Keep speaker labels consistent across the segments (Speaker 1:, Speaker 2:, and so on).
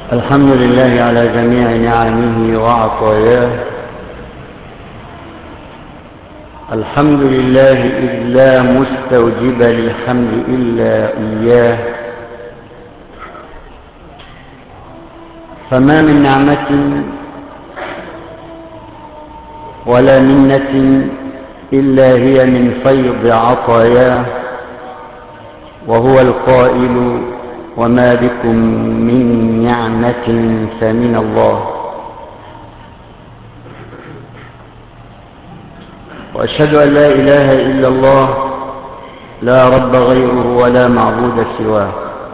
Speaker 1: الحمد لله على جميع نعمه وعطاياه. الحمد لله إذ لا مستوجب للحمد إلا إياه. فما من نعمة ولا منة إلا هي من فيض عطاياه، وهو القائل: وما بكم من نعمة فمن الله. وأشهد أن لا إله إلا الله، لا رب غيره ولا معبود سواه.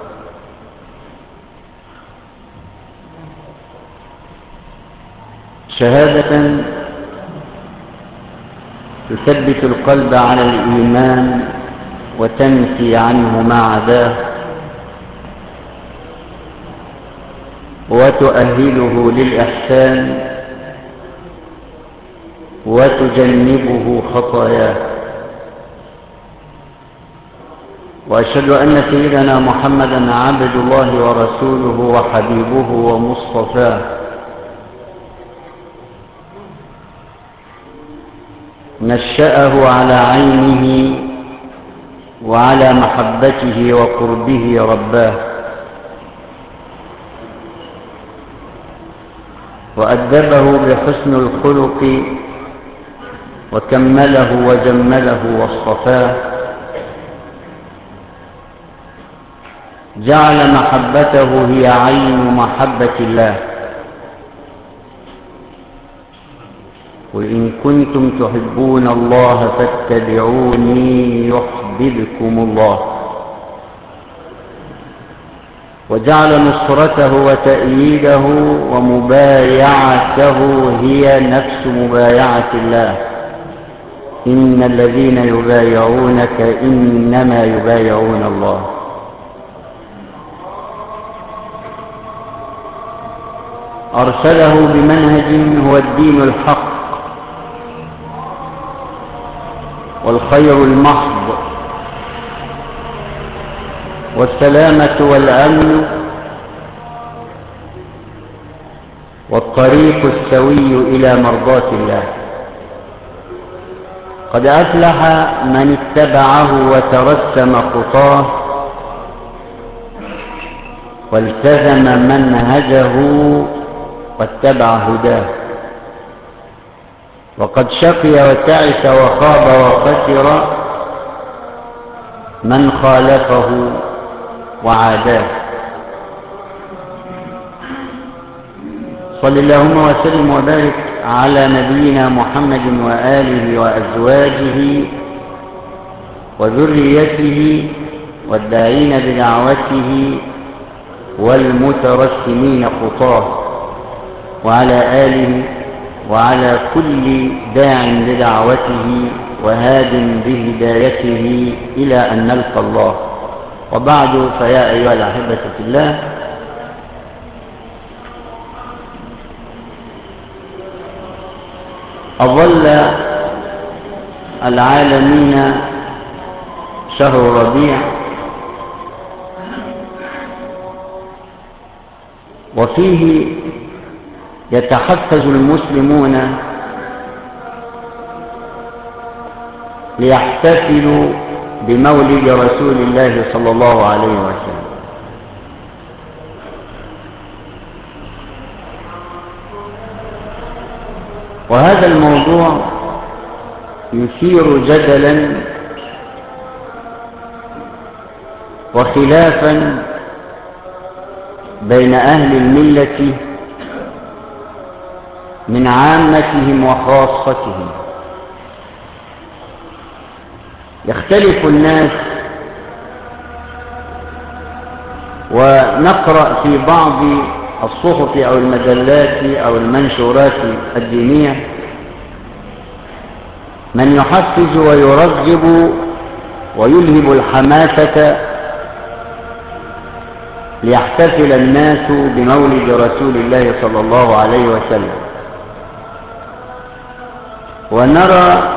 Speaker 1: شهادة تثبت القلب على الإيمان وتنفي عنه ما عداه، وتؤهله للإحسان وتجنبه خطاياه. وأشهد أن سيدنا محمدًا عبد الله ورسوله وحبيبه ومصطفاه، نشأه على عينه وعلى محبته وقربه رباه، وأدبه بحسن الخلق وكمله وجمله واصطفاه، جعل محبته هي عين محبة الله. قل إن كنتم تحبون الله فاتبعوني يحببكم الله. وجعل نصرته وتأييده ومبايعته هي نفس مبايعة الله. إن الذين يبايعونك إنما يبايعون الله. أرسله بمنهج هو الدين الحق والخير المحض والسلامة والأمن والطريق السوي إلى مرضاة الله. قد أفلح من اتبعه وترسم خطاه، والتزم منهجه واتبع هداه. وقد شقي وتعس وخاب وخسر من خالفه وعاداه. صل اللهم وسلم وبارك على نبينا محمد وآله وأزواجه وذريته والداعين بدعوته والمترسمين خطاه، وعلى آله وعلى كل داع لدعوته وهاد بهدايته إلى أن نلقى الله. وبعد، فيا أيها الأحبة في الله، أظل العالمين شهر ربيع، وفيه يتحفز المسلمون ليحتفلوا بمولد رسول الله صلى الله عليه وسلم. وهذا الموضوع يثير جدلا وخلافا بين أهل الملة من عامتهم وخاصتهم. يختلف الناس، ونقرأ في بعض الصحف أو المجلات أو المنشورات الدينية من يحفز ويرغب ويلهب الحماسة ليحتفل الناس بمولد رسول الله صلى الله عليه وسلم. ونرى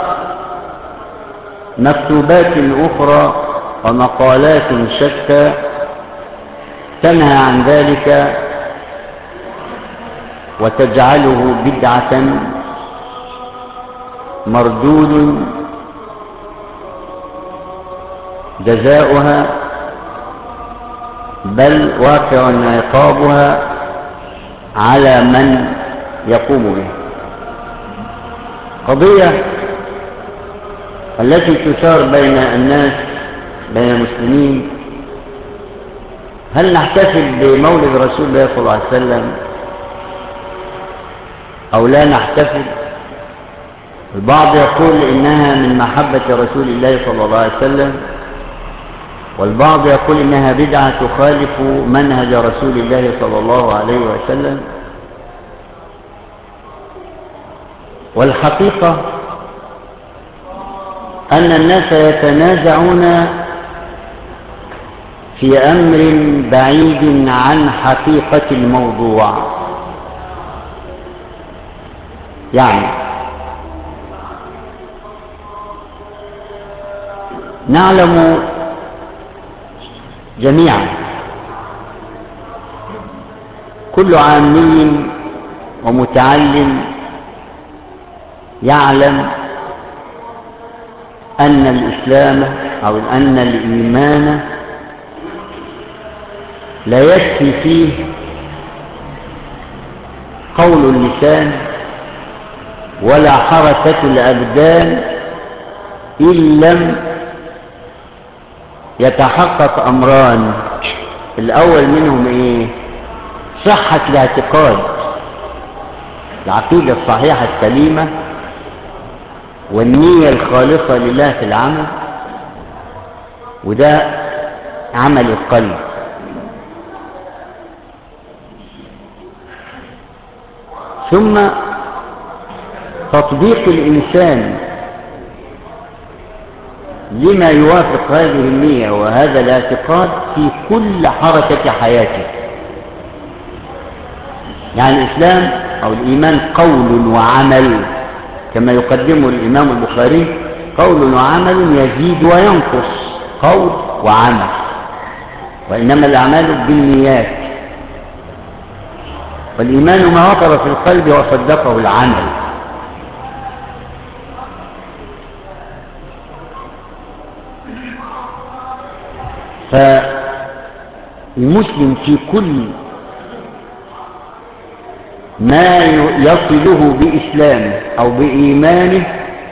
Speaker 1: مكتوبات أخرى ومقالات شتى تنهى عن ذلك وتجعله بدعة مردود جزاؤها بل واقع عقابها على من يقوم بها. قضية التي تثار بين الناس، بين المسلمين: هل نحتفل بمولد رسول الله صلى الله عليه وسلم أو لا نحتفل؟ البعض يقول إنها من محبة رسول الله صلى الله عليه وسلم، والبعض يقول إنها بدعة تخالف منهج رسول الله صلى الله عليه وسلم. والحقيقة أن الناس يتنازعون في أمر بعيد عن حقيقة الموضوع. يعني نعلم جميعا، كل عامي ومتعلم يعلم أن الإسلام أو أن الإيمان لا يكفي فيه قول اللسان ولا حركة الأبدان إن لم يتحقق أمران. الأول منهم إيه؟ صحة الاعتقاد، العقيدة الصحيحة السليمة، والنية الخالصة لله في العمل، وده عمل القلب. ثم تطبيق الإنسان لما يوافق هذه النية وهذا الاعتقاد في كل حركة حياته. يعني الإسلام أو الإيمان قول وعمل، كما يقدمه الإمام البخاري: قول وعمل يزيد وينقص، قول وعمل، وإنما الأعمال بالنيات. والإيمان ما وقر في القلب وصدقه العمل. فالمسلم في كل ما يصله بإسلامه أو بإيمانه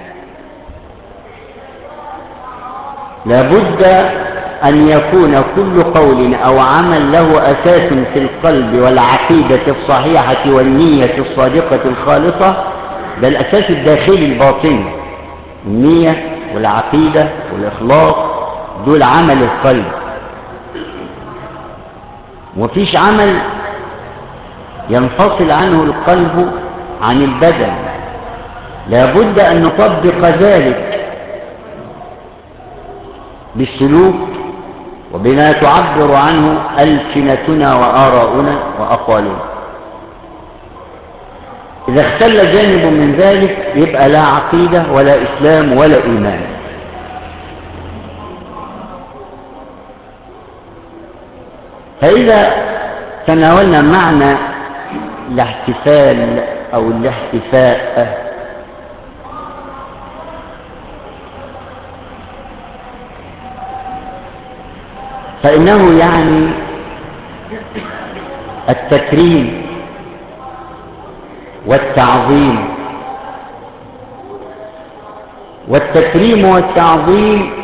Speaker 1: لابد أن يكون كل قول أو عمل له أساس في القلب والعقيدة الصحيحة والنية الصادقة الخالصة. ده الأساس الداخلي الباطني، النية والعقيدة والإخلاص، دول عمل القلب. ومفيش عمل ينفصل عنه القلب عن البدن، لابد أن نطبق ذلك بالسلوك وبما تعبر عنه ألسنتنا وآراؤنا وأقوالنا. إذا اختل جانب من ذلك يبقى لا عقيدة ولا إسلام ولا إيمان. فإذا تناولنا معنى الاحتفال أو الاحتفاء، فإنه يعني التكريم والتعظيم. والتكريم والتعظيم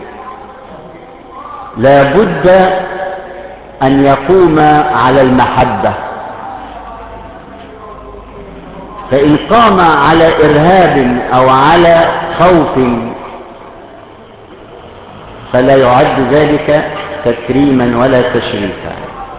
Speaker 1: لا بد أن يقوم على المحبة، فإن قام على إرهاب أو على خوف فلا يعد ذلك تكريما ولا تشريفا.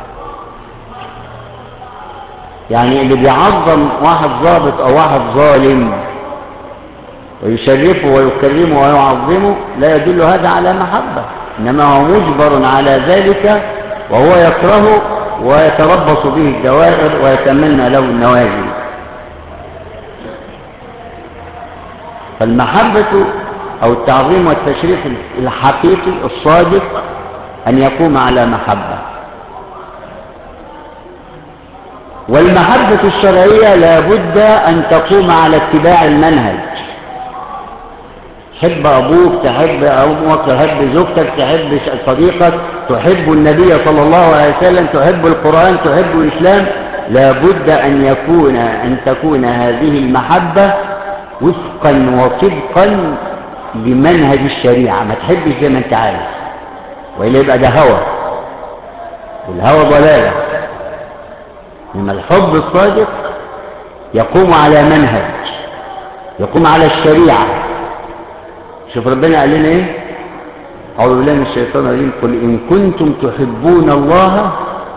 Speaker 1: يعني اللي بيعظم واحد ضابط أو واحد ظالم ويشرفه ويكرمه ويعظمه لا يدل هذا على محبة، إنما هو مجبر على ذلك وهو يكرهه ويتربص به الدوائر ويتمنى له النوازل. فالمحبة أو التعظيم والتشريف الحقيقي الصادق أن يقوم على محبة. والمحبة الشرعية لابد أن تقوم على اتباع المنهج. تحب أبوك، تحب أمك، تحب زوجتك، تحب صديقك، تحب النبي صلى الله عليه وسلم، تحب القرآن، تحب الإسلام، لابد أن تكون هذه المحبة وفقا وطبقا لمنهج الشريعة. ما تحبش زي ما انت عايز، وإلا يبقى ده هوى، والهوى ضلالة. إنما الحب الصادق يقوم على منهج، يقوم على الشريعة. شوف ربنا قال لنا ايه؟ أعوذ بالله من الشيطان الرجيم: قل إن كنتم تحبون الله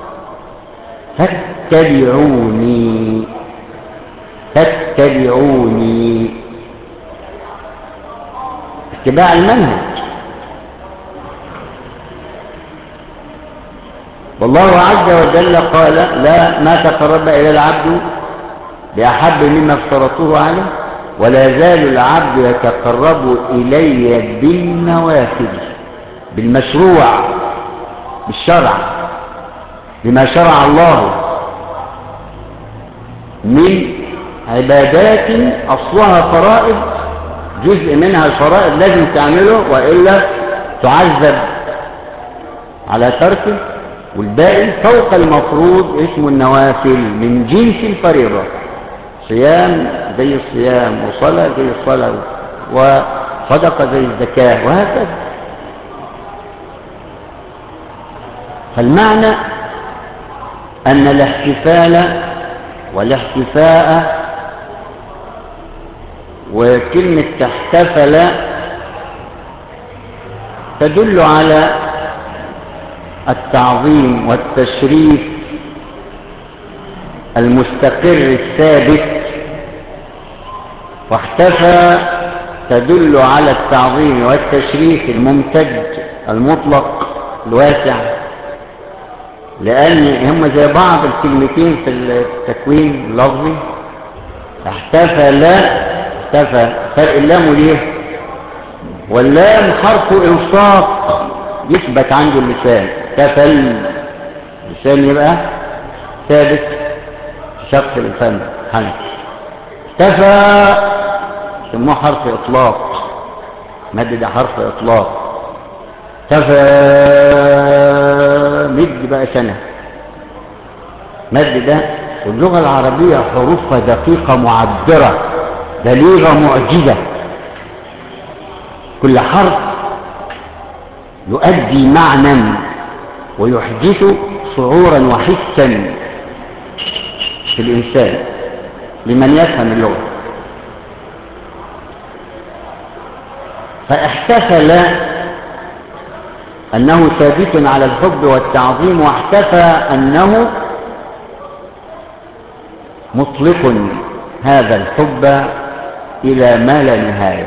Speaker 1: فاتبعوني فاتبعوني. اتباع المنهج. والله عز وجل قال: لا ما تقرب إلى العبد بأحب مما افترضته عليه، ولا زال العبد يتقرب إلي بالنوافل، بالمشروع، بالشرع، بما شرع الله من عبادات أصلها فرائض، جزء منها الفرائض لازم تعمله وإلا تعذب على تركه، والباقي فوق المفروض اسمه النوافل من جنس الفريضة. صيام زي الصيام، وصلاة زي الصلاة، وصدقة زي الزكاة، وهكذا. فالمعنى أن الاحتفال والاحتفاء، وكلمة تحتفل تدل على التعظيم والتشريف المستقر الثابت، واحتفى تدل على التعظيم والتشريف الممتد المطلق الواسع، لأن هم زي بعض الكلمتين في التكوين اللفظي. احتفل، احتفى، فرق اللام ليه؟ واللام حرف إلصاق يثبت عنده اللسان، احتفل، اللسان يبقى ثابت شق الفم حنك. احتفى سموه حرف إطلاق، مد ده حرف إطلاق. احتفى مد بقى سنة، مد ده. واللغة العربية حروفها دقيقة معبرة، بليغة معجزة، كل حرف يؤدي معنى ويحدث شعورا وحسا في الإنسان لمن يفهم اللغة. فاحتفل أنه ثابت على الحب والتعظيم، واحتفى أنه مطلق هذا الحب إلى ما لا نهاية،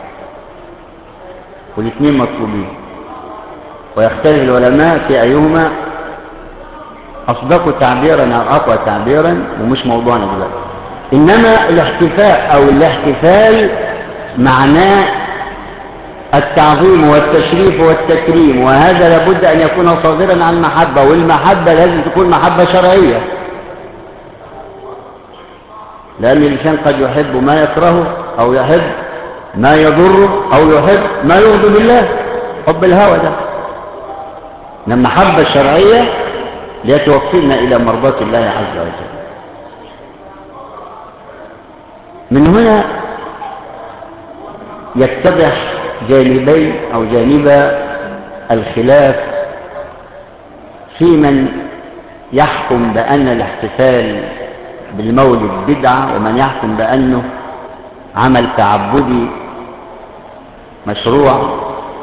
Speaker 1: والاثنين مطلوبين. ويختلف العلماء في أيهما أصدق تعبيرا أو أقوى تعبيرا، ومش موضوعنا دلوقتي. إنما الاحتفاء أو الاحتفال معناه التعظيم والتشريف والتكريم، وهذا لابد أن يكون صادرا عن محبة، والمحبة لازم تكون محبة شرعية، لأن الإنسان قد يحب ما يكرهه، أو يحب ما يضره، أو يحب ما يغضب الله، حب الهوى ده. إنما المحبة الشرعية ليتوصلنا إلى مرضاة الله عز وجل. من هنا يتضح جانبي أو جانب الخلاف في من يحكم بأن الاحتفال بالمولد بدعة، ومن يحكم بأنه عمل تعبدي مشروع.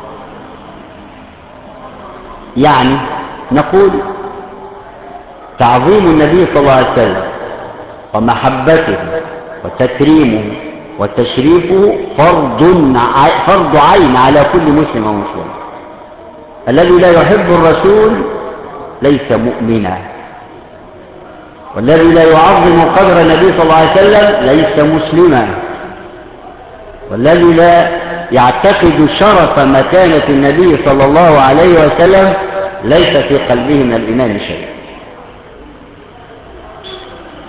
Speaker 1: يعني نقول تعظيم النبي صلى الله عليه وسلم ومحبته وتكريمه وتشريفه فرض عين على كل مسلم ومسلم. الذي لا يحب الرسول ليس مؤمنا، والذي لا يعظم قدر النبي صلى الله عليه وسلم ليس مسلما، والذي لا يعتقد شرف مكانة النبي صلى الله عليه وسلم ليس في قلبه من الإيمان شيء.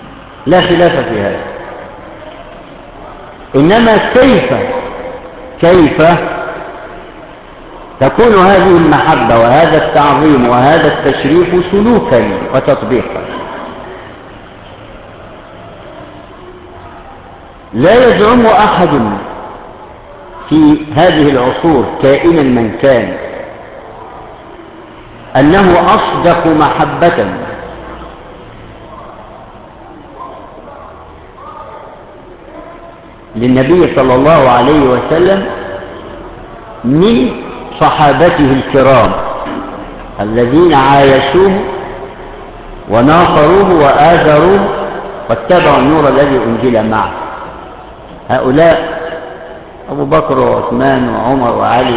Speaker 1: لا خلاف في هذا. إنما كيف تكون هذه المحبة وهذا التعظيم وهذا التشريف سلوكا وتطبيقا؟ لا يزعم أحد في هذه العصور كائنا من كان أنه أصدق محبة للنبي صلى الله عليه وسلم من صحابته الكرام الذين عايشوه وناصروه وآثروه واتبعوا النور الذي أنزل معه. هؤلاء أبو بكر وعثمان وعمر وعلي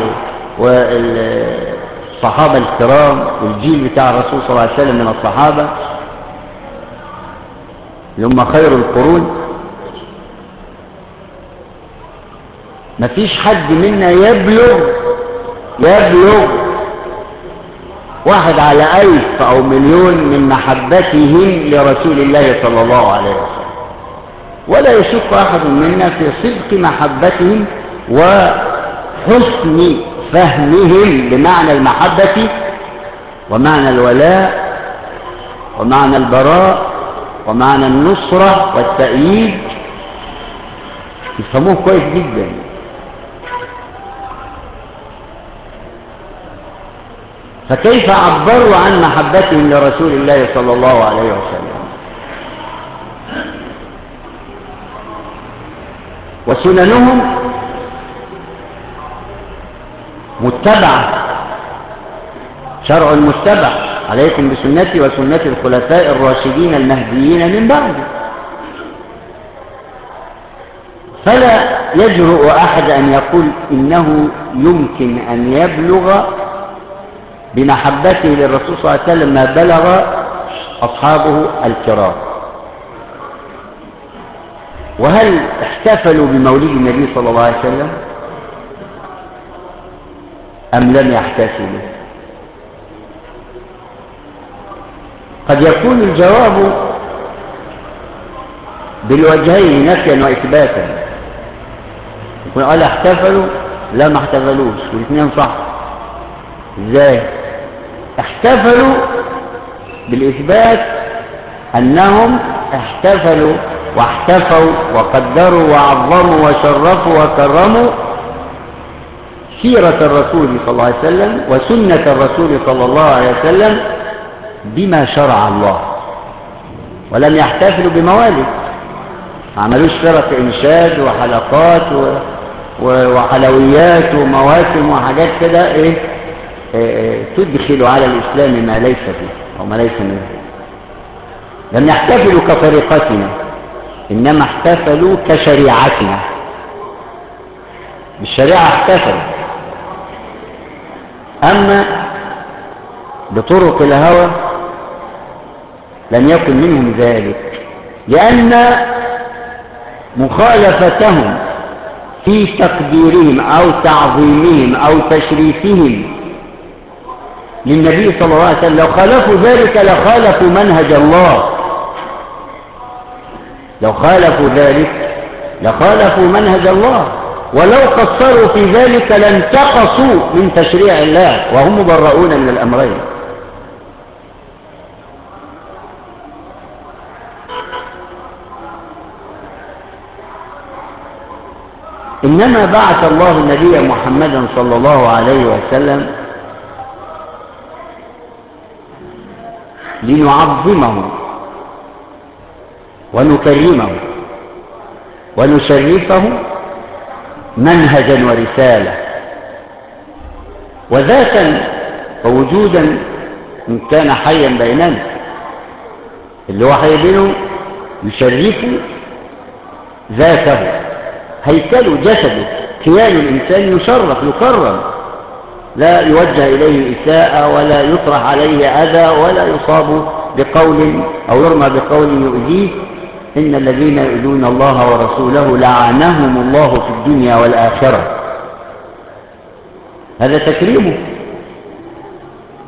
Speaker 1: والصحابة الكرام والجيل بتاع الرسول صلى الله عليه وسلم من الصحابة هم خير القرون. مفيش حد منا يبلغ 1 على 1000 أو مليون من محبتهم لرسول الله صلى الله عليه وسلم، ولا يشك أحد منا في صدق محبتهم وحسن فهمهم بمعنى المحبة ومعنى الولاء ومعنى البراء ومعنى النصرة والتأييد، يفهموه كويس جدا. فكيف عبروا عن محبتهم لرسول الله صلى الله عليه وسلم؟ وسننهم متبعة، شرع متبع، عليكم بسنتي وسنة الخلفاء الراشدين المهديين من بعد. فلا يجرؤ أحد أن يقول إنه يمكن أن يبلغ بمحبته للرسول صلى الله عليه وسلم ما بلغ أصحابه الكرام. وهل احتفلوا بمولد النبي صلى الله عليه وسلم أم لم يحتفلوا؟ قد يكون الجواب بالوجهين نفيا وإثباتا. يكون قال احتفلوا، لا ما احتفلوش، والاثنين صح. ازاي؟ احتفلوا بالإثبات أنهم احتفلوا واحتفوا وقدروا وعظموا وشرفوا وكرموا سيرة الرسول صلى الله عليه وسلم وسنة الرسول صلى الله عليه وسلم بما شرع الله، ولم يحتفلوا بموالد. ما عملوش فرق إنشاد وحلقات وحلويات ومواسم وحاجات كده تدخل على الإسلام ما ليس فيه أو ما ليس منه. لم يحتفلوا كطريقتنا، إنما احتفلوا كشريعتنا. بالشريعة احتفلوا، أما بطرق الهوى لم يكن منهم ذلك، لأن مخالفتهم في تقديرهم أو تعظيمهم أو تشريفهم للنبي صلى الله عليه وسلم، لو خالفوا ذلك لخالفوا منهج الله. لو خالفوا ذلك لخالفوا منهج الله، ولو قصروا في ذلك لانتقصوا من تشريع الله، وهم مبرؤون من الأمرين. إنما بعث الله النبي محمدا صلى الله عليه وسلم لنعظمه ونكرمه ونشرفه منهجا ورسالة وذاتا ووجودا إن كان حيا بيننا. اللي هو هيبينه يشرف ذاته، هيكله جسده، كيان الإنسان يشرف يكرم، لا يوجه إليه إساءة ولا يطرح عليه أذى ولا يصاب بقول أو يرمى بقول يؤذيه. إن الذين يؤذون الله ورسوله لعنهم الله في الدنيا والآخرة. هذا تكريمه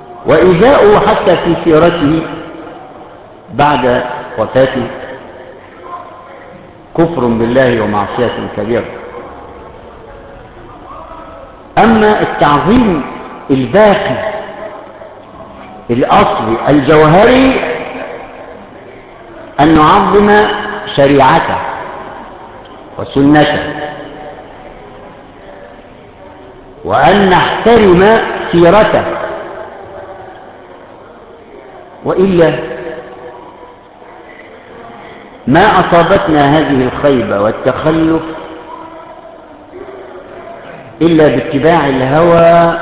Speaker 1: وإيذاؤه حتى في سيرته بعد وفاته كفر بالله ومعصية كبيرة. أما التعظيم الباقي الأصلي الجوهري أن نعظم شريعته وسنته، وأن نحترم سيرته، وإلا ما أصابتنا هذه الخيبة والتخلف إلا باتباع الهوى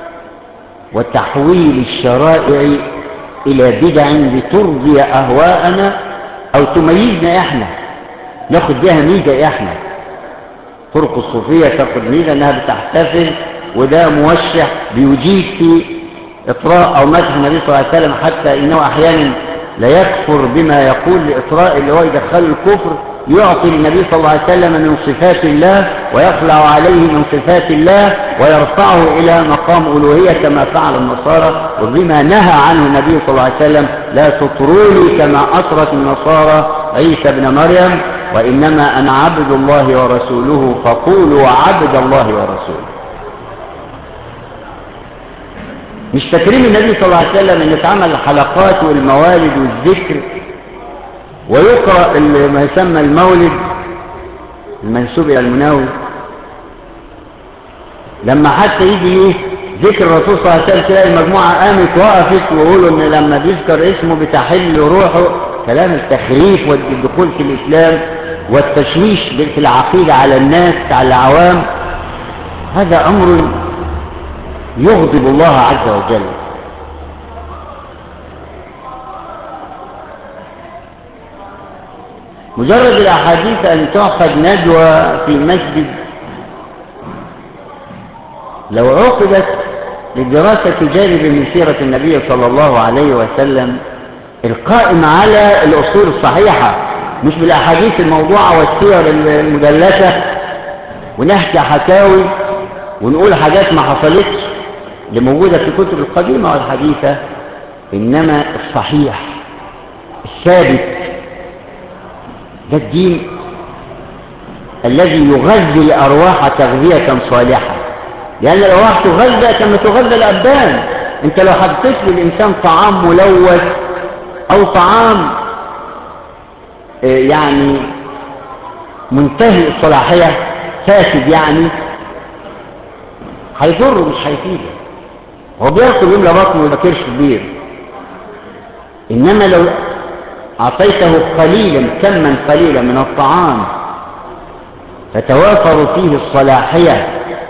Speaker 1: وتحويل الشرائع إلى بدع لترضي أهواءنا أو تميزنا إحنا، ناخد بها ميزة إحنا. طرق الصوفية تاخد ميزة أنها بتحتفل وده موشح بيجيد في إطراء أو مدح النبي صلى الله عليه وسلم، حتى إنه أحيانا لا يكفر بما يقول لإطراء اللي هو يدخل الكفر، يعطي النبي صلى الله عليه وسلم من صفات الله ويخلع عليه من صفات الله ويرفعه إلى مقام ألوهية كما فعل النصارى، وبما نهى عنه النبي صلى الله عليه وسلم: لا تطروني كما أطرت النصارى عيسى ابن مريم، وإنما أنا عبد الله ورسوله فقولوا عبد الله ورسوله. مش تكريم النبي صلى الله عليه وسلم ان اتعمل الحلقات والموالد والذكر ويقرأ ما يسمى المولد المنسوب الى المناوي، لما حتى يجي ذكر الرسول صلى الله عليه وسلم تلاقي المجموعة قامت وقفت ويقولوا ان لما بيذكر اسمه بتحل روحه. كلام التخريف والدخول في الاسلام والتشويش في العقيدة على الناس على العوام، هذا امر يغضب الله عز وجل. مجرد الأحاديث أن تأخذ ندوة في مسجد لو عقدت لدراسة جانب من سيرة النبي صلى الله عليه وسلم القائم على الأصول الصحيحة، مش بالأحاديث الموضوعة والسير المدلسة ونحكي حكاوي ونقول حاجات ما حصلتش اللي موجودة في الكتب القديمة والحديثة، إنما الصحيح الثابت ده الدين الذي يغذي الأرواح تغذية صالحة، لأن الأرواح تغذى كما تغذى الأبدان. أنت لو حطيت للإنسان طعام ملوث أو طعام يعني منتهي الصلاحية فاسد يعني هيضره مش هيفيده، هو بياكل يملى بطنه وما كرش كبير. إنما لو أعطيته قليلا كما قليلا من الطعام فتوافر فيه الصلاحية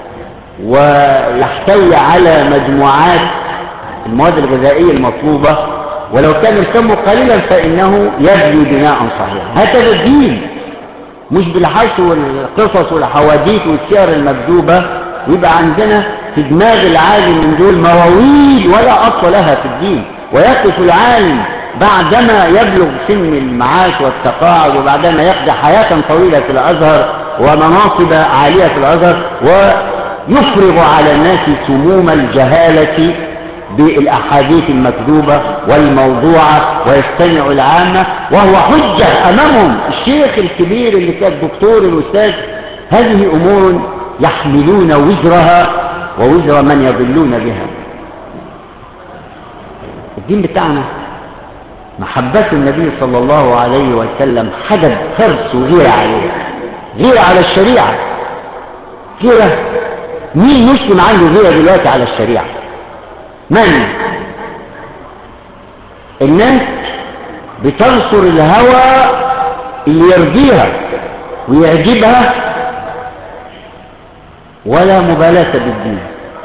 Speaker 1: ويحتوي على مجموعات المواد الغذائية المطلوبة، ولو كان الكم قليلا فإنه يبني بناء صحيحا. هكذا الدين، مش بالحث والقصص والحواديت والسير المكذوبة، ويبقى عندنا في دماغ العالم من دول مواويل ولا أصل لها في الدين، ويقف العالم بعدما يبلغ سن المعاش والتقاعد وبعدما يقضي حياة طويلة في الأزهر ومناصب عالية في الأزهر ويفرغ على الناس سموم الجهالة بالأحاديث المكذوبة والموضوعة ويستمع العامة وهو حجة أمامهم. الشيخ الكبير اللي كان دكتور الأستاذ، هذه أمور يحملون وزرها ووزر من يضلون بها. الدين بتاعنا محبة النبي صلى الله عليه وسلم حدد فرس وغير عليه، غير على الشريعة. غيرة مين مسلم عنده غيرة دلوقتي على الشريعة؟ من؟ الناس بتنصر الهوى اللي يرضيها ويعجبها ولا مبالاة بالدين.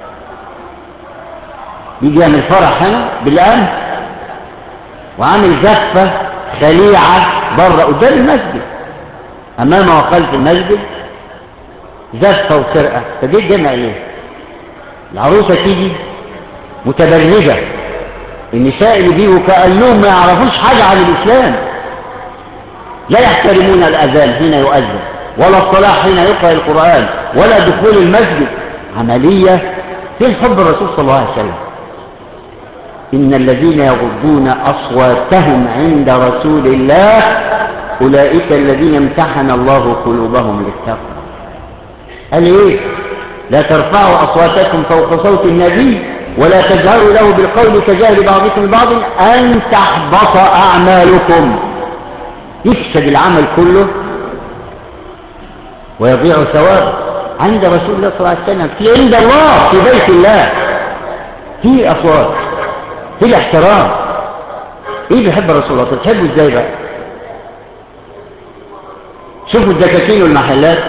Speaker 1: بيجي يعمل فرح هنا بالأمن وعامل زفة خليعة بره قدام المسجد، أمام وخلف المسجد زفة وسرقة. فدي الجمع ايه؟ العروسة تيجي متبرجة، النساء اللي بيجوا كأنهم ما يعرفوش حاجة عن الإسلام، لا يحترمون الأذان حين يؤذن ولا الصلاة حين يقرأ القرآن ولا دخول المسجد. عملية في حب الرسول صلى الله عليه وسلم. إن الذين يغضون أصواتهم عند رسول الله أولئك الذين امتحن الله قلوبهم للتقوى. قال إيه؟ لا ترفعوا أصواتكم فوق صوت النبي ولا تجهروا له بالقول كجهر بعضكم لبعض أن تحبط أعمالكم. يفسد العمل كله ويضيع ثوابه عند رسول الله صلى الله عليه وسلم، في عند الله، في بيت الله، في أصوات، في الاحترام. إيه بيحب رسول الله؟ تحبه إزاي بقى؟ شوفوا الدكاكين والمحلات،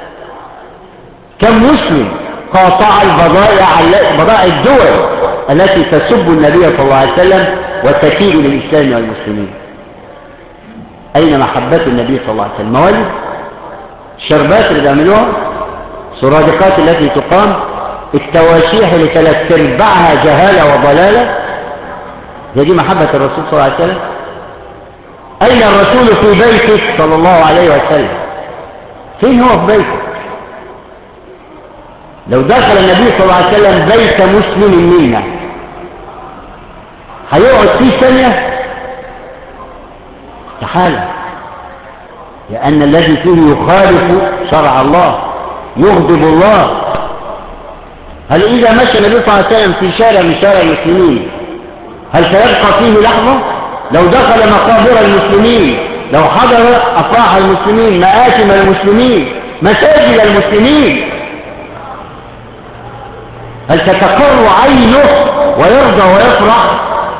Speaker 1: كم مسلم قاطع بضائع الدول التي تسب النبي صلى الله عليه وسلم وتكيد للإسلام والمسلمين. أين محبة النبي صلى الله عليه وسلم؟ موالد، الشربات اللي بيعملوها، السرادقات التي تقام، التواشيح اللي 3/4 جهالة وضلالة، هي دي محبة الرسول صلى الله عليه وسلم؟ أين الرسول في بيتك صلى الله عليه وسلم؟ فين هو في بيتك؟ لو دخل النبي صلى الله عليه وسلم بيت مسلم منا هيقعد فيه ثانية؟ استحالة، لأن الذي فيه يخالف شرع الله، يغضب الله. هل إذا مشى النبي صلى الله عليه وسلم في شارع من شارع المسلمين هل سيبقى فيه لحظة؟ لو دخل مقابر المسلمين، لو حضر أفراح المسلمين، مآتم المسلمين، مساجد المسلمين، هل تتقر عينه ويرضى ويفرح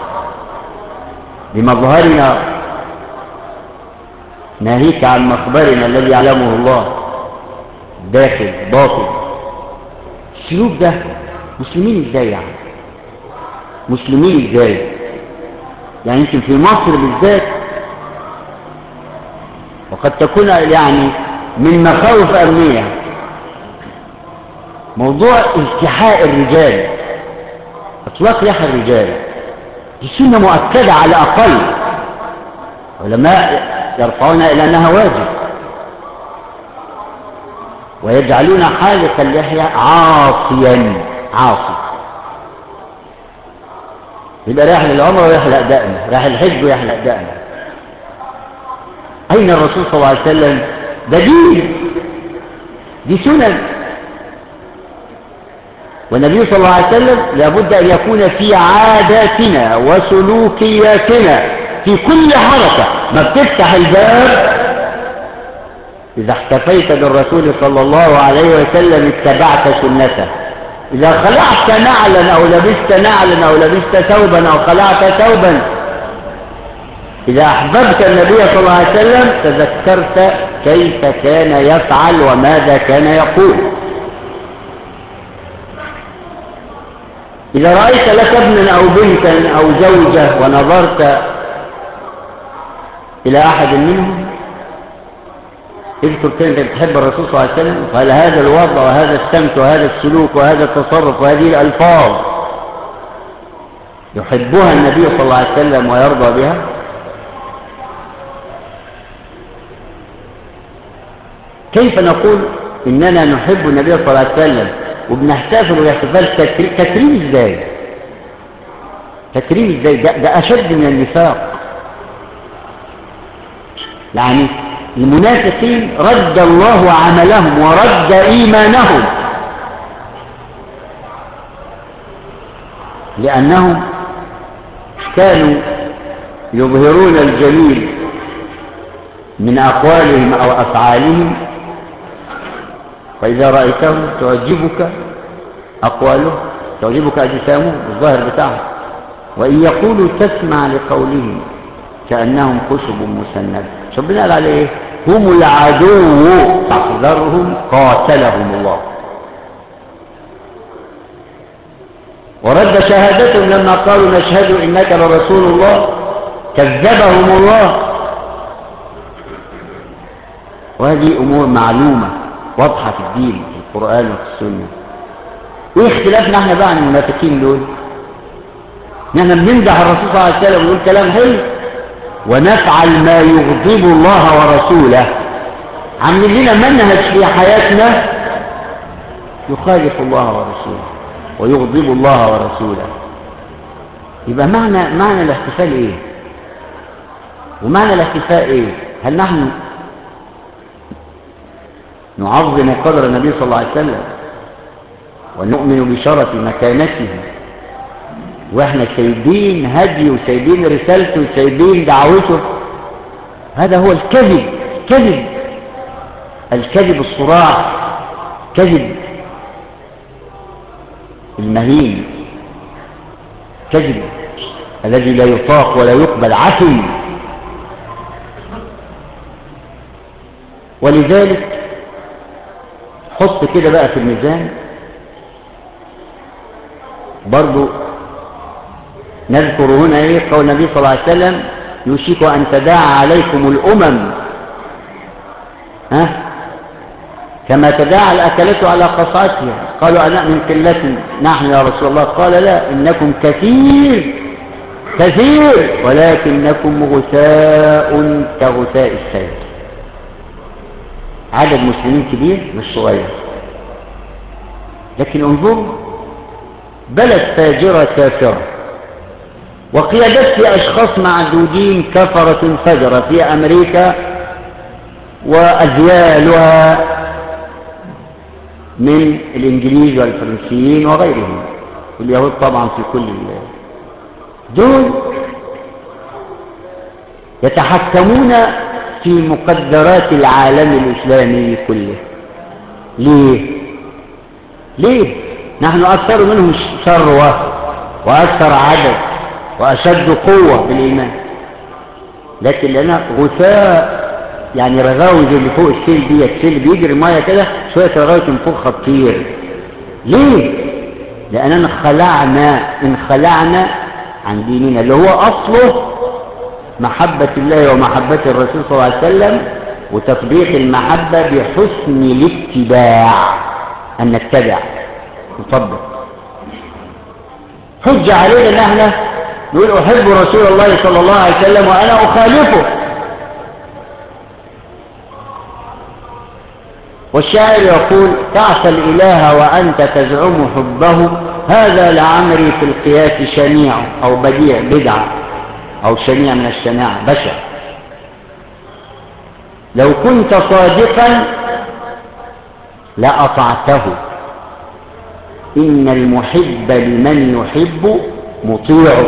Speaker 1: بمظهرنا ناهيك عن مخبرنا الذي يعلمه الله داخل باطن؟ السلوك ده مسلمين ازاي يعني؟ مسلمين ازاي؟ يعني يمكن في مصر بالذات وقد تكون يعني من مخاوف أمنية موضوع التحاء الرجال، اطلاق لحى الرجال، دي سنة مؤكدة على الأقل، علماء يرفعون إلى أنها واجب، ويجعلون حالق اللحية عاصيا، عاصي، يبقى رايح للعمرة ويحلق دقنه، رايح الحج ويحلق دقنه. أين الرسول صلى الله عليه وسلم؟ ده دين، دي سنن، والنبي صلى الله عليه وسلم لابد أن يكون في عاداتنا وسلوكياتنا في كل حركة. ما بتفتح الباب إذا احتفيت بالرسول صلى الله عليه وسلم اتبعت سنته، إذا خلعت نعلا أو لبست نعلا أو لبست ثوبا أو خلعت ثوبا، إذا أحببت النبي صلى الله عليه وسلم تذكرت كيف كان يفعل وماذا كان يقول. إذا رأيت لك ابنا أو بنتا أو زوجة ونظرت إلى أحد منهم اذكر كيف تحب الرسول صلى الله عليه وسلم، فهل هذا الوضع وهذا السمت وهذا السلوك وهذا التصرف وهذه الألفاظ يحبها النبي صلى الله عليه وسلم ويرضى بها؟ كيف نقول إننا نحب النبي صلى الله عليه وسلم وبنحتفل واحتفال تكريم ازاي؟ تكريم ازاي؟ ده أشد من النفاق. يعني المنافقين رد الله عملهم ورد إيمانهم، لأنهم كانوا يظهرون الجميل من أقوالهم أو أفعالهم، فإذا رأيتهم تعجبك أقواله، تعجبك أجسامه الظاهر بتاعه، وإن يقولوا تسمع لقولهم كأنهم خشب مسندة. ربنا قال عليه إيه؟ هم العدو فاحذرهم قاتلهم الله. ورد شهادتهم لما قالوا نشهد إنك لرسول الله كذبهم الله. وهذه أمور معلومة واضحة في الدين في القرآن وفي السنة. وإيه اختلافنا احنا بقى عن المنافقين دول؟ نحن بنمدح الرسول صلى الله عليه وسلم ونقول كلام حلو ونفعل ما يغضب الله ورسوله، عاملين لنا منهج في حياتنا يخالف الله ورسوله ويغضب الله ورسوله. يبقى معنى الاحتفال ايه؟ ومعنى الاحتفاء ايه؟ هل نحن نعظم قدر النبي صلى الله عليه وسلم ونؤمن بشرف مكانته واحنا سايبين هديه وسايبين رسالته وسايبين دعوته؟ هذا هو الكذب. الكذب الصراح، كذب المهين، كذب الذي لا يطاق ولا يقبل، عفن. ولذلك حط كده بقى في الميزان برضو. نذكر هنا ايه قول النبي صلى الله عليه وسلم: يوشك ان تداعى عليكم الامم كما تداعى الاكلة على قصعتها. قالوا أنا من قلة نحن يا رسول الله؟ قال لا، انكم كثير ولكنكم غثاء كغثاء السيل. عدد مسلمين كبير مش صغير، لكن انظروا، بلد فاجرة كافرة وقيادتها أشخاص معدودين كفرة فجرة في أمريكا وأذيالها من الإنجليز والفرنسيين وغيرهم واليهود طبعا في كل دول يتحكمون في مقدرات العالم الإسلامي كله. ليه؟ نحن أكثر منهم ثروة وأكثر عدد وأشد قوة بالإيمان، لكن لنا غثاء، يعني رغاوي زي اللي فوق السيل دي، السيل بيجري ميه كده شوية رغاوي تنفخ خطير. ليه؟ لأننا انخلعنا عن ديننا اللي هو أصله محبة الله ومحبة الرسول صلى الله عليه وسلم، وتطبيق المحبة بحسن الاتباع، أن نتبع نطبق. حج علينا ان احنا نقول احب رسول الله صلى الله عليه وسلم وانا اخالفه. والشاعر يقول: تعصى الاله وانت تزعم حبه، هذا لعمري في القياس شنيع، او بديع بدعه، او شنيع من الشناعه بشع. لو كنت صادقا لاطعته، إن المحب لمن يحب مطيعه.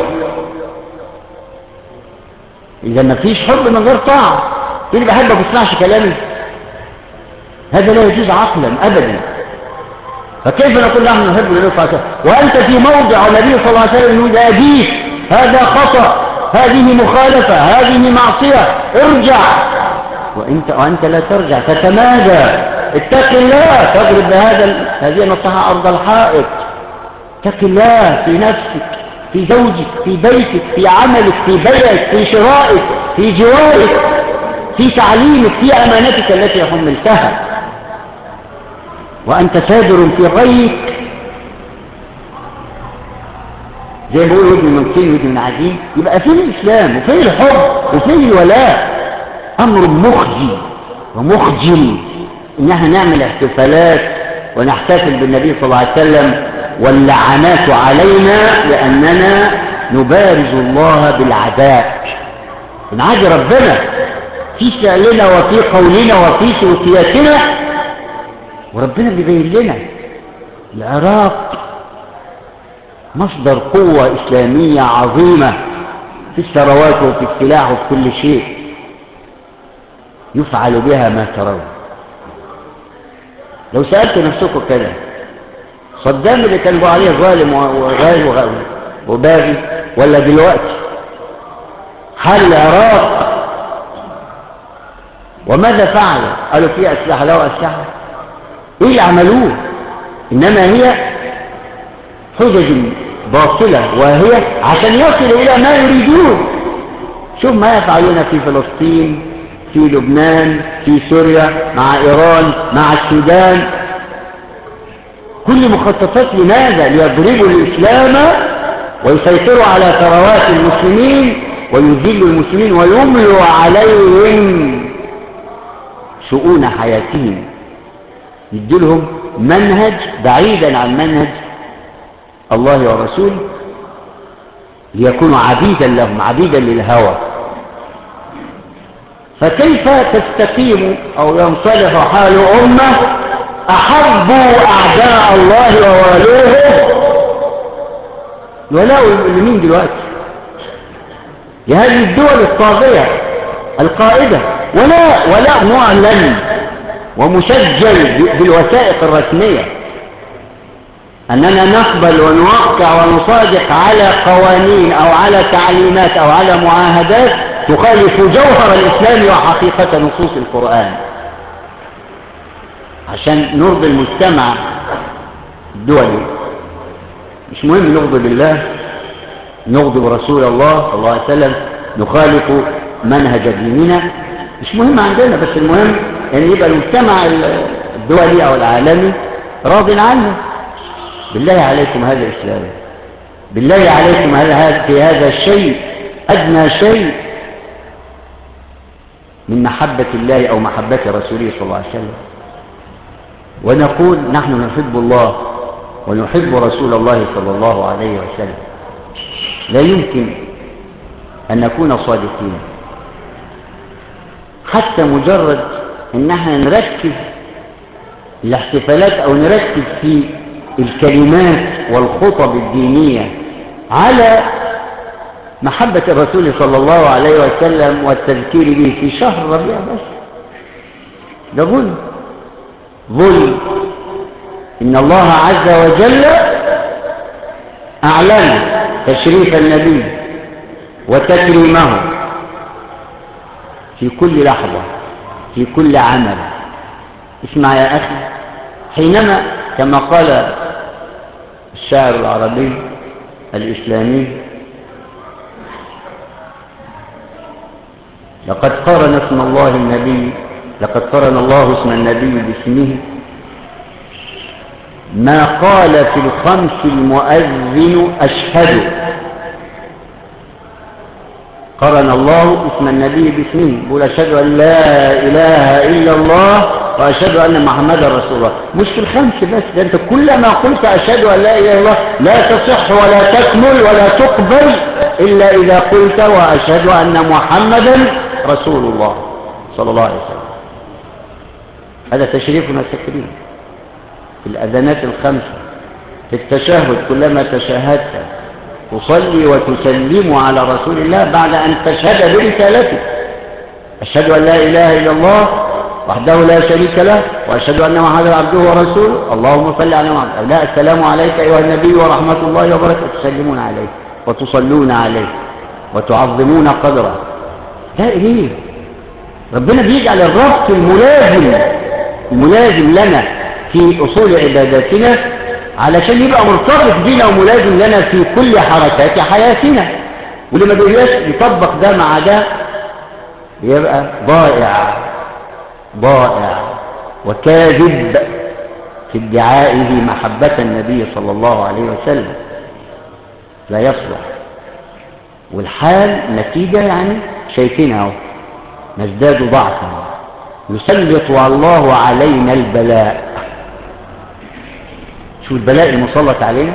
Speaker 1: إذا ما فيش حب من غير طاعة، اللي بحبك ما تسمعش كلامي، هذا لا يجوز عقلا أبدا. فكيف نقول نحن نحب النبي صلى الله عليه وسلم وأنت في موضع النبي صلى الله عليه وسلم لا أبيك، هذا خطأ، هذه مخالفة، هذه معصية، ارجع. وأنت لا ترجع، تتمادى. اتق الله، تضرب هذه النصيحة أرض الحائط. اتق الله في نفسك، في زوجك، في بيتك، في عملك، في بيعك، في شرائك، في جوارك، في تعليمك، في أمانتك التي حملتها. وأنت سادر في غيك، زي ما بيقولوا ودن من طين ودن من عجين. يبقى فين الإسلام وفين الحب وفين الولاء؟ أمر مخزي ومخجل إن احنا نعمل احتفالات ونحتفل بالنبي صلى الله عليه وسلم واللعنات علينا لأننا نبارز الله بالعداء، بنعادي ربنا في فعلنا وفي قولنا وفي سلوكياتنا. وربنا بيبين لنا العراق مصدر قوة إسلامية عظيمة في الثروات وفي السلاح وفي كل شيء، يفعل بها ما ترون. لو سألت نفسكم كده، صدام اللي كان بقى عليه ظالم وغاز وباغي ولا دلوقتي حل العراق وماذا فعل؟ قالوا فيه أسلحة، له أسلحة، إيه اللي عملوه؟ إنما هي حجج باطلة، وهي عشان يصلوا إلى ما يريدون. شوف ما يفعلون في فلسطين، في لبنان، في سوريا، مع إيران، مع السودان. كل مخططات لماذا؟ ليضربوا الإسلام ويسيطروا على ثروات المسلمين ويذلوا المسلمين ويملوا عليهم شؤون حياتهم، يديلهم منهج بعيدا عن منهج الله ورسوله ليكونوا عبيدا لهم، عبيدا للهوى. فكيف تستقيم أو ينصلح حال أمة أحبوا أعداء الله ووالوهم؟ ولاء لمين دلوقتي؟ لهذه الدول الطاغية القائدة، ولاء معلن ومسجل بالوثائق الرسمية أننا نقبل ونوقع ونصادق على قوانين أو على تعليمات أو على معاهدات تخالف جوهر الإسلام وحقيقة نصوص القرآن، عشان نرضي المجتمع الدولي. مش مهم نغضب الله، نغضب رسول الله صلى الله عليه وسلم، نخالف منهج ديننا، مش مهم عندنا، بس المهم ان يبقى المجتمع الدولي او العالمي راض عنه. بالله عليكم هذا الاسلام، بالله عليكم في هذا الشيء ادنى شيء من محبة الله او محبة رسوله صلى الله عليه وسلم. ونقول نحن نحب الله ونحب رسول الله صلى الله عليه وسلم. لا يمكن أن نكون صادقين حتى مجرد أن احنا نركز الاحتفالات أو نركز في الكلمات والخطب الدينية على محبة الرسول صلى الله عليه وسلم والتذكير به في شهر ربيع بس. ده ظلم. إن الله عز وجل أعلن تشريف النبي وتكريمه في كل لحظة في كل عمل. اسمع يا أخي، حينما كما قال الشاعر العربي الإسلامي لقد قرن الله اسم النبي باسمه ما قال في الخمس المؤذن أشهد. قرن الله اسم النبي باسمه، يقول أشهد أن لا إله إلا الله وأشهد أن محمدا رسول الله. مش في الخمس بس، ده أنت كلما قلت أشهد أن لا إله إلا الله لا تصح ولا تكمل ولا تقبل إلا إذا قلت وأشهد أن محمدا رسول الله صلى الله عليه وسلم. هذا تشريفنا التكريم في الأذانات الخمسة. في التشهد كلما تشهدت تصلي وتسلم على رسول الله بعد أن تشهد برسالته. أشهد أن لا إله إلا الله وحده لا شريك له وأشهد أن محمدا عبده ورسوله اللهم صل على محمد. لا، السلام عليك أيها النبي ورحمة الله وبركاته، تسلمون عليه وتصلون عليه وتعظمون قدره. ده إيه؟ ربنا بيجعل الربط الملازم لنا في أصول عباداتنا علشان يبقى مرتبط بينا وملازم لنا في كل حركات حياتنا، واللي ما بيقدرش يطبق ده مع ده يبقى ضائع وكاذب في ادعائه محبة النبي صلى الله عليه وسلم. لا يصلح. والحال نتيجة يعني شايفينها اهو، نزداد ضعفا، يسلط الله علينا البلاء. شو البلاء المسلط علينا؟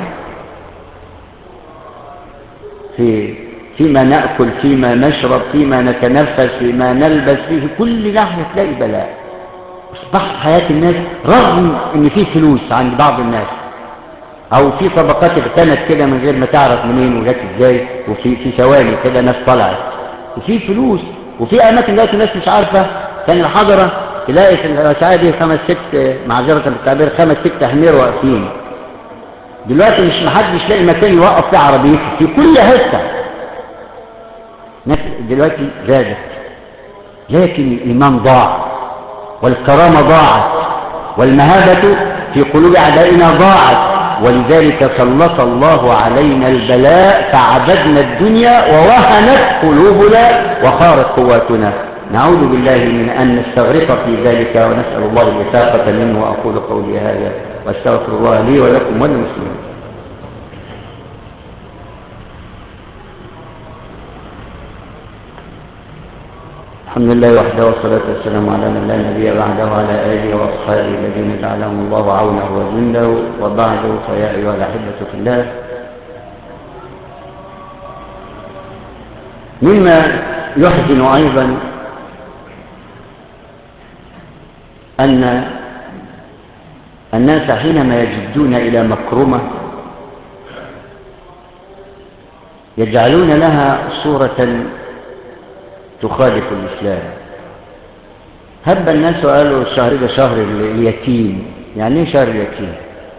Speaker 1: فيما نأكل، فيما نشرب، فيما نتنفس، فيما نلبس، في كل ناحية تلاقي بلاء. أصبحت حياة الناس رغم ان في فلوس عند بعض الناس او في طبقات اغتنت كده من غير ما تعرف منين وجات ازاي، وفي ثواني كده ناس طلعت وفي فلوس، وفي اماكن دلوقتي الناس مش عارفه. كان الحضره تلاقي في الساعه دي 5-6 معذره بالتعبير 5-6 حمير واقفين. دلوقتي مش محدش لاقي مكان يوقف فيه عربيته في كل حته. دلوقتي زادت، لكن الايمان ضاع والكرامه ضاعت والمهابه في قلوب اعدائنا ضاعت، ولذلك سلط الله علينا البلاء فعبدنا الدنيا ووهنت قلوبنا وخارت قواتنا. نعوذ بالله من أن نستغرق في ذلك، ونسأل الله الوثاقة منه. وأقول قولي هذا واستغفر الله لي ولكم وللمسلمين. الحمد لله وحده والصلاة والسلام على من لا نبي بعده وعلى آله وأصحابه الذين جعلهم الله عونه وجنده. وبعد، فيا أيها الأحبة في الله، مما يحزن أيضا أن الناس حينما يجدون إلى مكرمة يجعلون لها صورة تخالف الإسلام. هب الناس قالوا الشهر ده شهر اليتيم. يعني ايه شهر اليتيم؟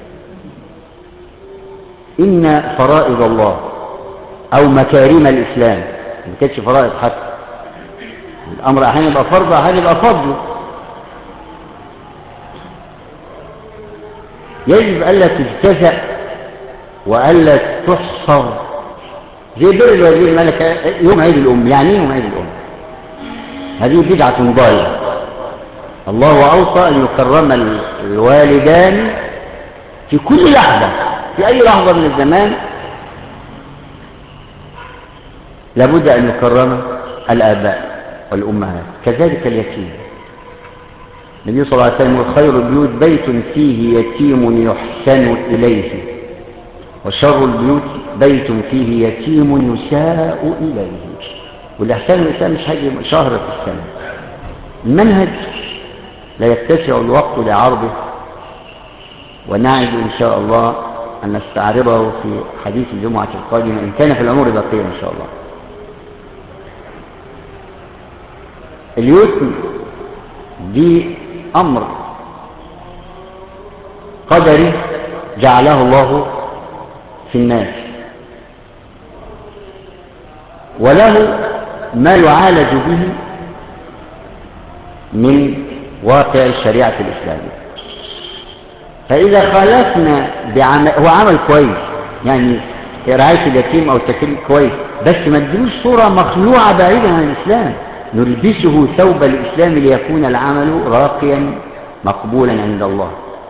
Speaker 1: إن فرائض الله أو مكارم الإسلام ما كانتش فرائض حتى، الأمر أحيانا يبقى فرض أحيانا يبقى فضل. يجب ألا تجتزأ وألا تحصر زي بر الوالدين الملكة يوم عيد الأم. يعني ايه يوم عيد الأم؟ هذه بدعة ضالة. الله أوصى أن يكرم الوالدان في كل لحظة، في أي لحظة من الزمان لابد أن يكرم الآباء والأمهات، كذلك اليتيم. النبي صلى الله عليه وسلم يقول: خير البيوت بيت فيه يتيم يحسن إليه، وشر البيوت بيت فيه يتيم يساء إليه. والإحسان الإسلام مش حاجة شهر في السنة. المنهج لا يتسع الوقت لعرضه، ونعد إن شاء الله أن نستعرضه في حديث الجمعة القادمة إن كان في الأمور بقية إن شاء الله. اليتم دي أمر قدري جعله الله في الناس، وله ما يعالج به من واقع الشريعة الإسلامية. فإذا خالفنا هو عمل كويس، يعني رعاية اليتيم أو التكريم كويس، بس ما تدلوش صورة مخلوعة بعيدا عن الإسلام. نلبسه ثوب الإسلام ليكون العمل راقيا مقبولا عند الله.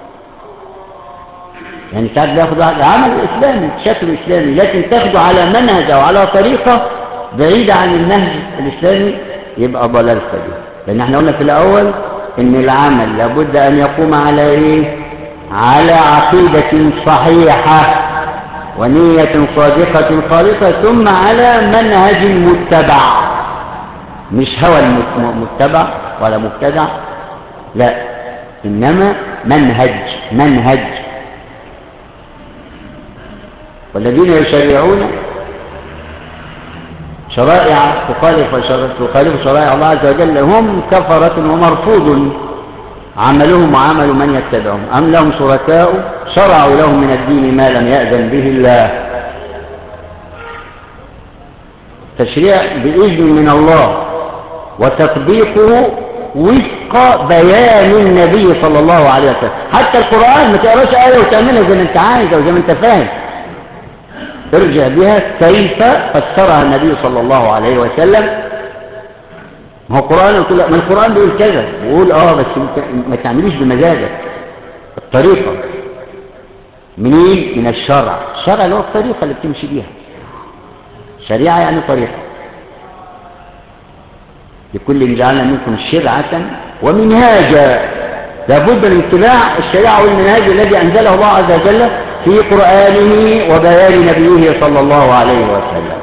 Speaker 1: يعني ساعات بياخد عمل إسلامي شكل إسلامي، لكن تاخده على منهج أو على طريقة بعيدة عن النهج الإسلامي يبقى ضلال كبير. لأن احنا قلنا في الأول إن العمل لابد أن يقوم على إيه؟ على عقيدة صحيحة ونية صادقة خالصة، ثم على منهج متبع، مش هوى متبع ولا مبتدع، لا، إنما منهج. والذين يشرعون شرائع تخالف شرائع الله عز وجل هم كفرة ومرفوض عملهم وعمل من يتبعهم. أم لهم شركاء شرعوا لهم من الدين ما لم يأذن به الله. تشريع بإذن من الله وتطبيقه وفق بيان النبي صلى الله عليه وسلم. حتى القرآن ما تقراش آية وتعملها زي ما انت عايز أو زي ما انت فاهم، ارجع بها كيف فسرها النبي صلى الله عليه وسلم. ما هو القرآن قلت له ما القرآن بيقول كذا، وقول بس ما تعمليش بمزاجك. الطريقة منين؟ من الشرع. الشرع اللي هو الطريقة اللي بتمشي بيها. شريعة يعني طريقة. لكل جعلنا منكم شرعة ومنهاجا. لابد من اتباع الشريعة والمنهاج الذي أنزله الله عز وجل في قرآنه وبيان نبيه صلى الله عليه وسلم.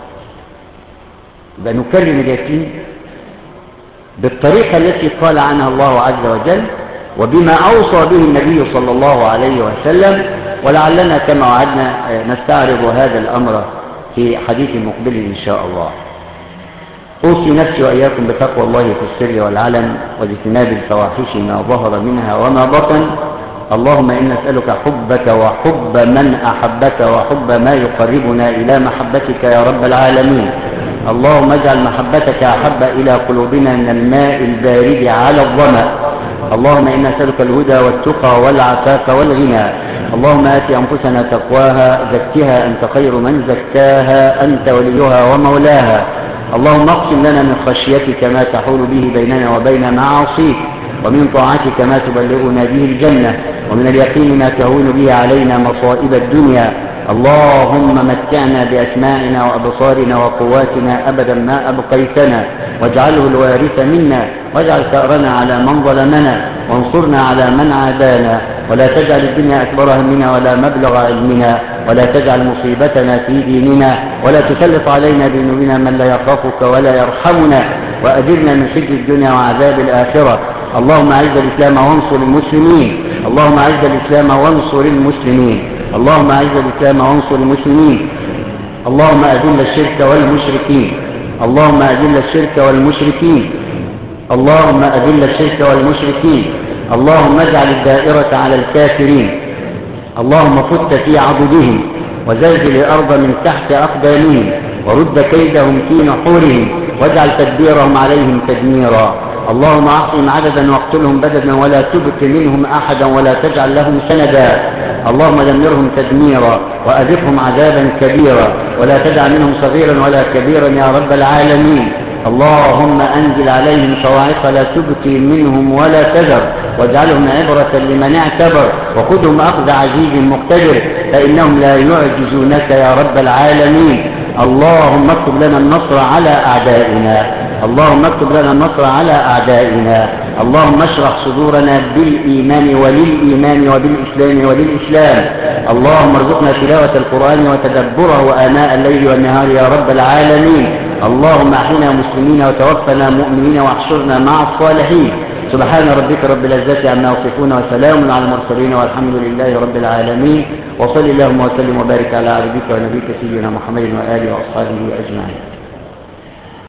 Speaker 1: يبقى نكرم اليتيم بالطريقة التي قال عنها الله عز وجل وبما أوصى به النبي صلى الله عليه وسلم. ولعلنا كما وعدنا نستعرض هذا الأمر في حديث مقبل إن شاء الله. أوصي نفسي وإياكم بتقوى الله في السر والعلن واجتناب الفواحش ما ظهر منها وما بطن. اللهم إنا نسألك حبك وحب من أحبك وحب ما يقربنا إلى محبتك يا رب العالمين. اللهم اجعل محبتك أحب إلى قلوبنا من الماء البارد على الظمأ. اللهم إنا نسألك الهدى والتقى والعفاف والغنى. اللهم آت أنفسنا تقواها زكها أنت خير من زكاها أنت وليها ومولاها. اللهم اقسم لنا من خشيتك ما تحول به بيننا وبين معاصيك، ومن طاعتك ما تبلغنا به الجنة، ومن اليقين ما تهون به علينا مصائب الدنيا. اللهم متعنا بأسماعنا وأبصارنا وقواتنا أبدا ما أبقيتنا، واجعله الوارث منا، واجعل ثأرنا على من ظلمنا، وانصرنا على من عادانا، ولا تجعل الدنيا أكبر همنا ولا مبلغ علمنا، ولا تجعل مصيبتنا في ديننا، ولا تسلط علينا بذنوبنا من لا يخافك ولا يرحمنا، وأجرنا من خزي الدنيا وعذاب الآخرة. اللهم أعز الإسلام وانصر المسلمين. اللهم أعز الإسلام وانصر المسلمين. اللهم أعز الإسلام وانصر المسلمين. اللهم أذل الشرك والمشركين. اللهم أذل الشرك والمشركين. اللهم أذل الشرك والمشركين. اللهم اجعل الدائرة على الكافرين. اللهم فت في عضدهم وزلزل الأرض من تحت أقدامهم ورد كيدهم في نحورهم واجعل تدبيرهم عليهم تدميرا. اللهم أحصهم عددا واقتلهم بددا ولا تبق منهم أحدا ولا تجعل لهم سندا. اللهم دمرهم تدميرا وأذقهم عذابا كبيرا ولا تدع منهم صغيرا ولا كبيرا يا رب العالمين. اللهم أنزل عليهم صواعق لا تبقي منهم ولا تذر واجعلهم عبرة لمن اعتبر وخذهم أخذ عزيز مقتدر فإنهم لا يعجزونك يا رب العالمين. اللهم اكتب لنا النصر على أعدائنا. اللهم اكتب لنا النصر على أعدائنا. اللهم اشرح صدورنا بالإيمان وللإيمان وبالإسلام وللإسلام. اللهم ارزقنا تلاوة القرآن وتدبره آناء الليل والنهار يا رب العالمين. اللهم احينا مسلمين وتوفنا مؤمنين واحشرنا مع الصالحين. سبحان ربك رب العزة عما يصفون وسلام على المرسلين والحمد لله رب العالمين. وصل اللهم وسلم وبارك على عبدك ونبيك سيدنا محمد وآله وأصحابه أجمعين.